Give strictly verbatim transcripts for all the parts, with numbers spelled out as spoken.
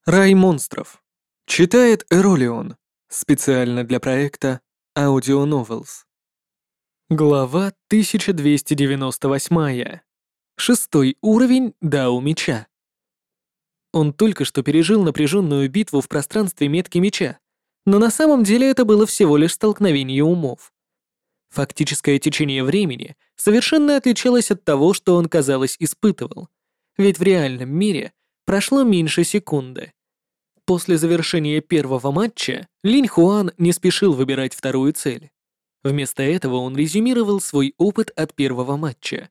Рай монстров. Читает Эролион. Специально для проекта Audio Novels. Глава тысяча двести девяносто восемь. Шестой уровень Дао Меча. Он только что пережил напряженную битву в пространстве метки меча, но на самом деле это было всего лишь столкновение умов. Фактическое течение времени совершенно отличалось от того, что он, казалось, испытывал, ведь в реальном мире прошло меньше секунды. После завершения первого матча Линь Хуан не спешил выбирать вторую цель. Вместо этого он резюмировал свой опыт от первого матча.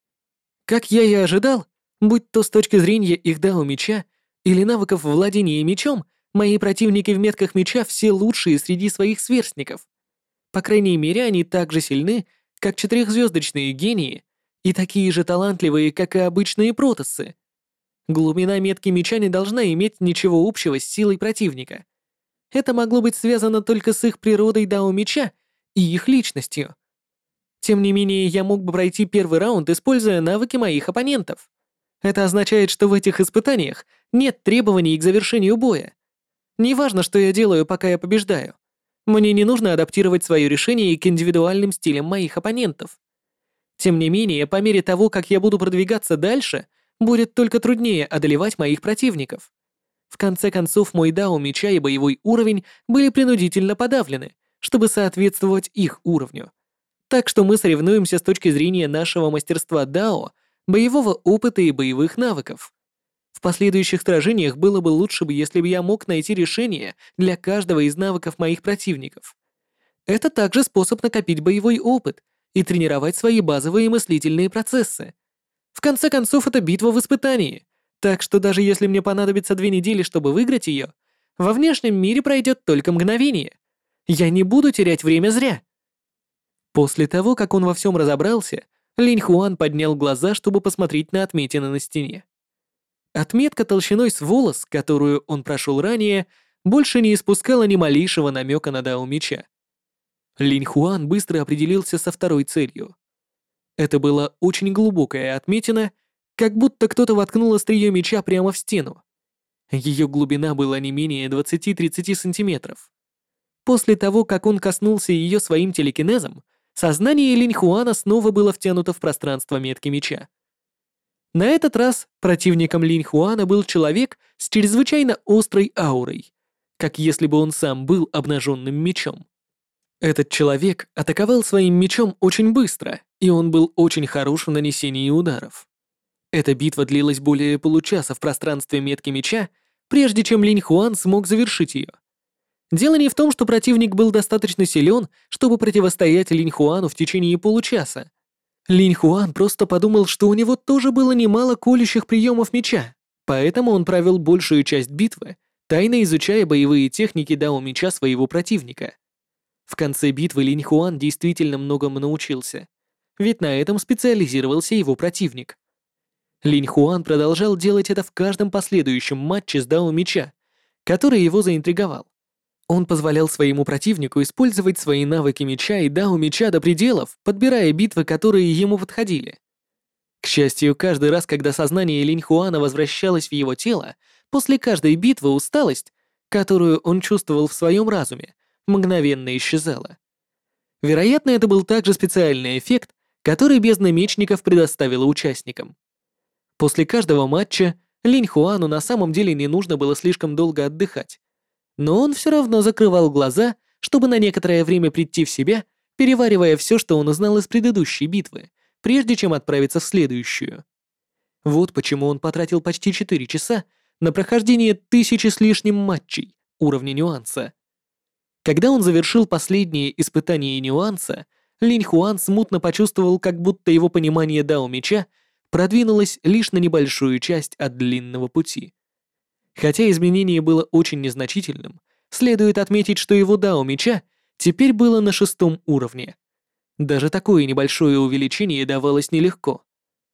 Как я и ожидал, будь то с точки зрения их дао меча или навыков владения мечом, мои противники в метках меча все лучшие среди своих сверстников. По крайней мере, они так же сильны, как четырехзвездочные гении, и такие же талантливые, как и обычные протассы. Глубина метки меча не должна иметь ничего общего с силой противника. Это могло быть связано только с их природой дао меча и их личностью. Тем не менее, я мог бы пройти первый раунд, используя навыки моих оппонентов. Это означает, что в этих испытаниях нет требований к завершению боя. Неважно, что я делаю, пока я побеждаю. Мне не нужно адаптировать свое решение к индивидуальным стилям моих оппонентов. Тем не менее, по мере того, как я буду продвигаться дальше, будет только труднее одолевать моих противников. В конце концов, мой дао меча и боевой уровень были принудительно подавлены, чтобы соответствовать их уровню. Так что мы соревнуемся с точки зрения нашего мастерства дао, боевого опыта и боевых навыков. В последующих сражениях было бы лучше бы, если бы я мог найти решение для каждого из навыков моих противников. Это также способ накопить боевой опыт и тренировать свои базовые мыслительные процессы. В конце концов, это битва в испытании, так что даже если мне понадобится две недели, чтобы выиграть ее, во внешнем мире пройдет только мгновение. Я не буду терять время зря. После того, как он во всем разобрался, Линь Хуан поднял глаза, чтобы посмотреть на отметины на стене. Отметка толщиной с волос, которую он прошел ранее, больше не испускала ни малейшего намека на дао меча. Линь Хуан быстро определился со второй целью. Это была очень глубокая отметина, как будто кто-то воткнул острие меча прямо в стену. Ее глубина была не менее двадцати-тридцати сантиметров. После того, как он коснулся ее своим телекинезом, сознание Линь Хуана снова было втянуто в пространство метки меча. На этот раз противником Линь Хуана был человек с чрезвычайно острой аурой, как если бы он сам был обнаженным мечом. Этот человек атаковал своим мечом очень быстро, и он был очень хорош в нанесении ударов. Эта битва длилась более получаса в пространстве метки меча, прежде чем Линь Хуан смог завершить ее. Дело не в том, что противник был достаточно силен, чтобы противостоять Линь Хуану в течение получаса. Линь Хуан просто подумал, что у него тоже было немало колющих приемов меча, поэтому он провел большую часть битвы, тайно изучая боевые техники дао меча своего противника. В конце битвы Линь Хуан действительно многому научился, ведь на этом специализировался его противник. Линь Хуан продолжал делать это в каждом последующем матче с дао меча, который его заинтриговал. Он позволял своему противнику использовать свои навыки меча и дао меча до пределов, подбирая битвы, которые ему подходили. К счастью, каждый раз, когда сознание Линь Хуана возвращалось в его тело, после каждой битвы усталость, которую он чувствовал в своем разуме, мгновенно исчезала. Вероятно, это был также специальный эффект, который бездна мечников предоставила участникам. После каждого матча Линь Хуану на самом деле не нужно было слишком долго отдыхать, но он все равно закрывал глаза, чтобы на некоторое время прийти в себя, переваривая все, что он узнал из предыдущей битвы, прежде чем отправиться в следующую. Вот почему он потратил почти четыре часа на прохождение тысячи с лишним матчей уровня нюанса. Когда он завершил последнее испытание нюанса, Линь Хуан смутно почувствовал, как будто его понимание дао меча продвинулось лишь на небольшую часть от длинного пути. Хотя изменение было очень незначительным, следует отметить, что его дао меча теперь было на шестом уровне. Даже такое небольшое увеличение давалось нелегко.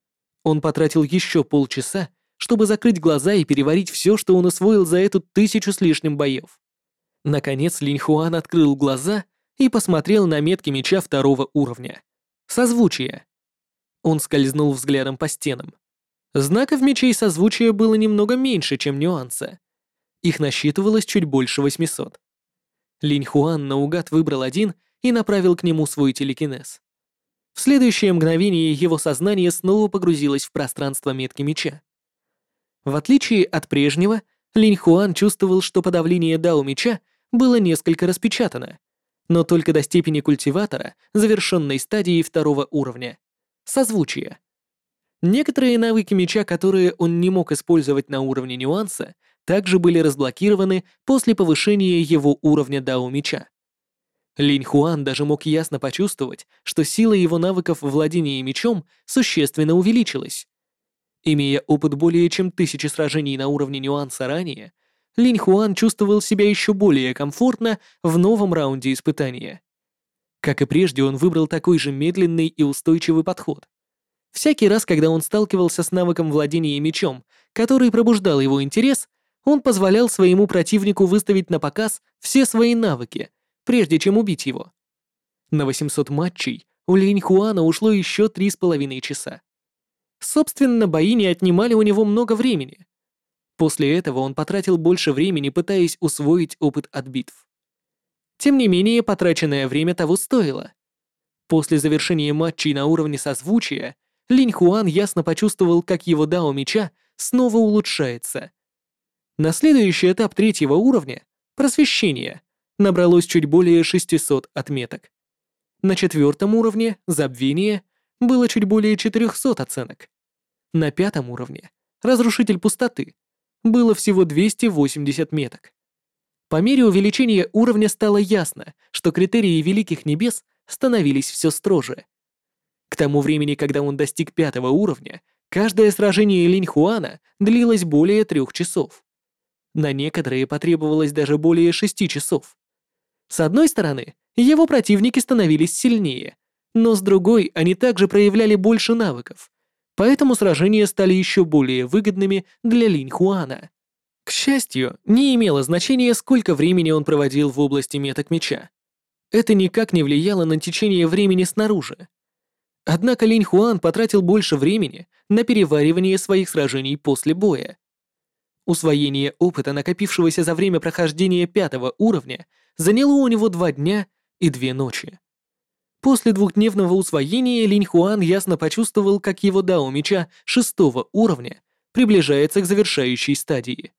Он потратил еще полчаса, чтобы закрыть глаза и переварить все, что он усвоил за эту тысячу с лишним боев. Наконец Линь Хуан открыл глаза и посмотрел на метки меча второго уровня. Созвучие. Он скользнул взглядом по стенам. Знаков мечей созвучия было немного меньше, чем нюанса. Их насчитывалось чуть больше восьмисот. Линь Хуан наугад выбрал один и направил к нему свой телекинез. В следующее мгновение его сознание снова погрузилось в пространство метки меча. В отличие от прежнего, Линь Хуан чувствовал, что подавление дао меча было несколько распечатано, но только до степени культиватора, завершенной стадии второго уровня — созвучия. Некоторые навыки меча, которые он не мог использовать на уровне нюанса, также были разблокированы после повышения его уровня дао меча. Линь Хуан даже мог ясно почувствовать, что сила его навыков владения мечом существенно увеличилась. Имея опыт более чем тысячи сражений на уровне нюанса ранее, Линь Хуан чувствовал себя еще более комфортно в новом раунде испытания. Как и прежде, он выбрал такой же медленный и устойчивый подход. Всякий раз, когда он сталкивался с навыком владения мечом, который пробуждал его интерес, он позволял своему противнику выставить на показ все свои навыки, прежде чем убить его. На восемьсот матчей у Линь Хуана ушло еще три с половиной часа. Собственно, бои не отнимали у него много времени. После этого он потратил больше времени, пытаясь усвоить опыт от битв. Тем не менее, потраченное время того стоило. После завершения матчей на уровне созвучия, Линь Хуан ясно почувствовал, как его дао меча снова улучшается. На следующий этап третьего уровня, просвещение, набралось чуть более шестисот отметок. На четвертом уровне, забвение, было чуть более четырехсот оценок. На пятом уровне, разрушитель пустоты, было всего двести восемьдесят меток. По мере увеличения уровня стало ясно, что критерии Великих Небес становились все строже. К тому времени, когда он достиг пятого уровня, каждое сражение Линь Хуана длилось более трех часов. На некоторые потребовалось даже более шести часов. С одной стороны, его противники становились сильнее, но с другой они также проявляли больше навыков, поэтому сражения стали еще более выгодными для Линь Хуана. К счастью, не имело значения, сколько времени он проводил в области меток меча. Это никак не влияло на течение времени снаружи. Однако Линь Хуан потратил больше времени на переваривание своих сражений после боя. Усвоение опыта, накопившегося за время прохождения пятого уровня, заняло у него два дня и две ночи. После двухдневного усвоения Линь Хуан ясно почувствовал, как его дао меча шестого уровня приближается к завершающей стадии.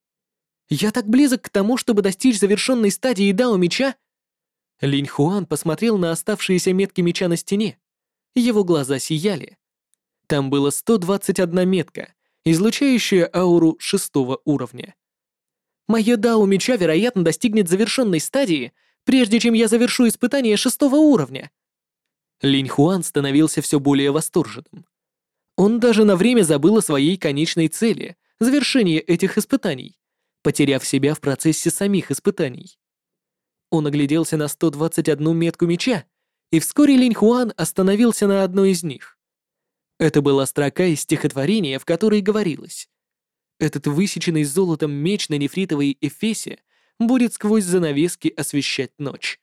«Я так близок к тому, чтобы достичь завершенной стадии дао меча?» Линь Хуан посмотрел на оставшиеся метки меча на стене. Его глаза сияли. Там было сто двадцать одна метка, излучающая ауру шестого уровня. «Мое дао меча, вероятно, достигнет завершенной стадии, прежде чем я завершу испытание шестого уровня». Линь Хуан становился все более восторженным. Он даже на время забыл о своей конечной цели — завершении этих испытаний, потеряв себя в процессе самих испытаний. Он огляделся на сто двадцать одну метку меча, и вскоре Линь Хуан остановился на одной из них. Это была строка из стихотворения, в которой говорилось: «Этот высеченный золотом меч на нефритовой эфесе будет сквозь занавески освещать ночь».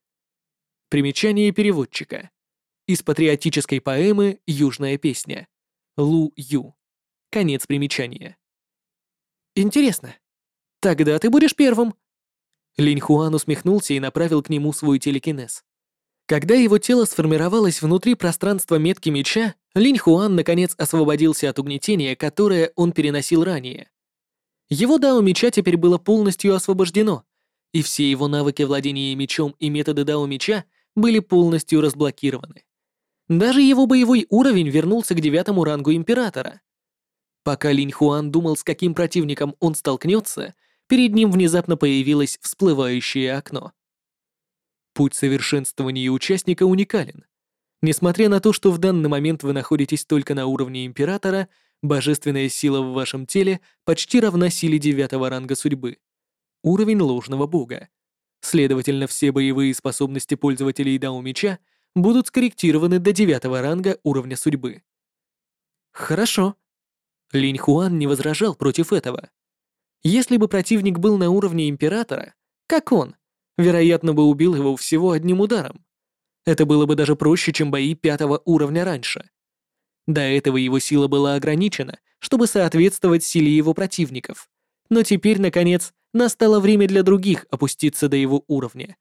Примечание переводчика. Из патриотической поэмы «Южная песня». Лу Ю. Конец примечания. «Интересно, тогда ты будешь первым». Линь Хуан усмехнулся и направил к нему свой телекинез. Когда его тело сформировалось внутри пространства метки меча, Линь Хуан наконец освободился от угнетения, которое он переносил ранее. Его дао меча теперь было полностью освобождено, и все его навыки владения мечом и методы дао меча были полностью разблокированы. Даже его боевой уровень вернулся к девятому рангу Императора. Пока Линь Хуан думал, с каким противником он столкнется, перед ним внезапно появилось всплывающее окно. Путь совершенствования участника уникален. Несмотря на то, что в данный момент вы находитесь только на уровне Императора, божественная сила в вашем теле почти равна силе девятого ранга судьбы. Уровень ложного бога. Следовательно, все боевые способности пользователей дао меча будут скорректированы до девятого ранга уровня судьбы. Хорошо. Линь Хуан не возражал против этого. Если бы противник был на уровне Императора, как он, вероятно, бы убил его всего одним ударом. Это было бы даже проще, чем бои пятого уровня раньше. До этого его сила была ограничена, чтобы соответствовать силе его противников, но теперь, наконец, настало время для других опуститься до его уровня.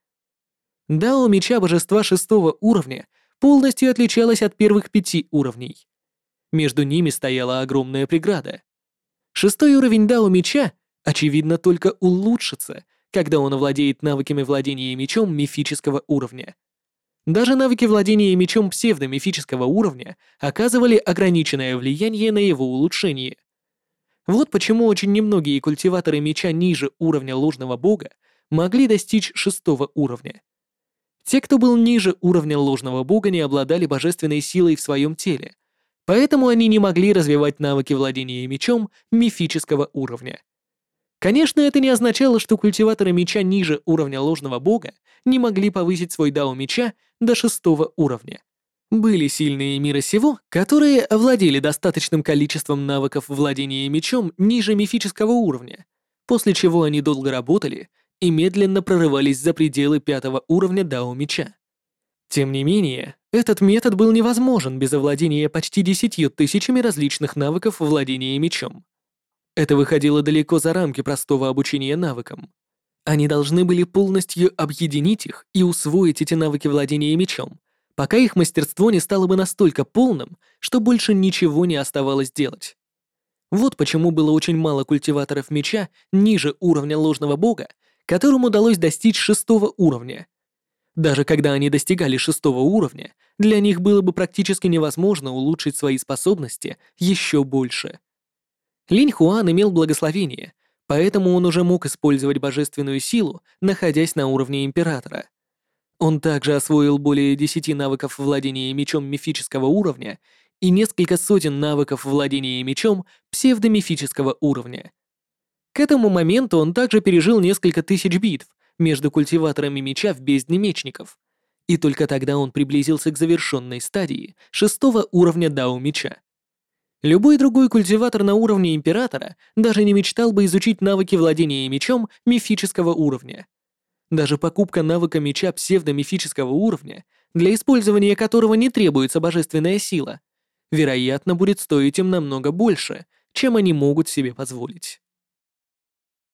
Дао меча божества шестого уровня полностью отличалась от первых пяти уровней. Между ними стояла огромная преграда. Шестой уровень Дао меча, очевидно, только улучшится, когда он овладеет навыками владения мечом мифического уровня. Даже навыки владения мечом псевдомифического уровня оказывали ограниченное влияние на его улучшение. Вот почему очень немногие культиваторы меча ниже уровня ложного бога могли достичь шестого уровня. Те, кто был ниже уровня ложного бога, не обладали божественной силой в своем теле, поэтому они не могли развивать навыки владения мечом мифического уровня. Конечно, это не означало, что культиваторы меча ниже уровня ложного бога не могли повысить свой дао меча до шестого уровня. Были сильные мира сего, которые овладели достаточным количеством навыков владения мечом ниже мифического уровня, после чего они долго работали и медленно прорывались за пределы пятого уровня дао меча. Тем не менее, этот метод был невозможен без овладения почти десятью тысячами различных навыков владения мечом. Это выходило далеко за рамки простого обучения навыкам. Они должны были полностью объединить их и усвоить эти навыки владения мечом, пока их мастерство не стало бы настолько полным, что больше ничего не оставалось делать. Вот почему было очень мало культиваторов меча ниже уровня ложного бога, которым удалось достичь шестого уровня. Даже когда они достигали шестого уровня, для них было бы практически невозможно улучшить свои способности еще больше. Линь Хуан имел благословение, поэтому он уже мог использовать божественную силу, находясь на уровне императора. Он также освоил более десяти навыков владения мечом мифического уровня и несколько сотен навыков владения мечом псевдомифического уровня. К этому моменту он также пережил несколько тысяч битв между культиваторами меча в бездне мечников, и только тогда он приблизился к завершенной стадии шестого уровня дао меча. Любой другой культиватор на уровне императора даже не мечтал бы изучить навыки владения мечом мифического уровня. Даже покупка навыка меча псевдомифического уровня, для использования которого не требуется божественная сила, вероятно, будет стоить им намного больше, чем они могут себе позволить.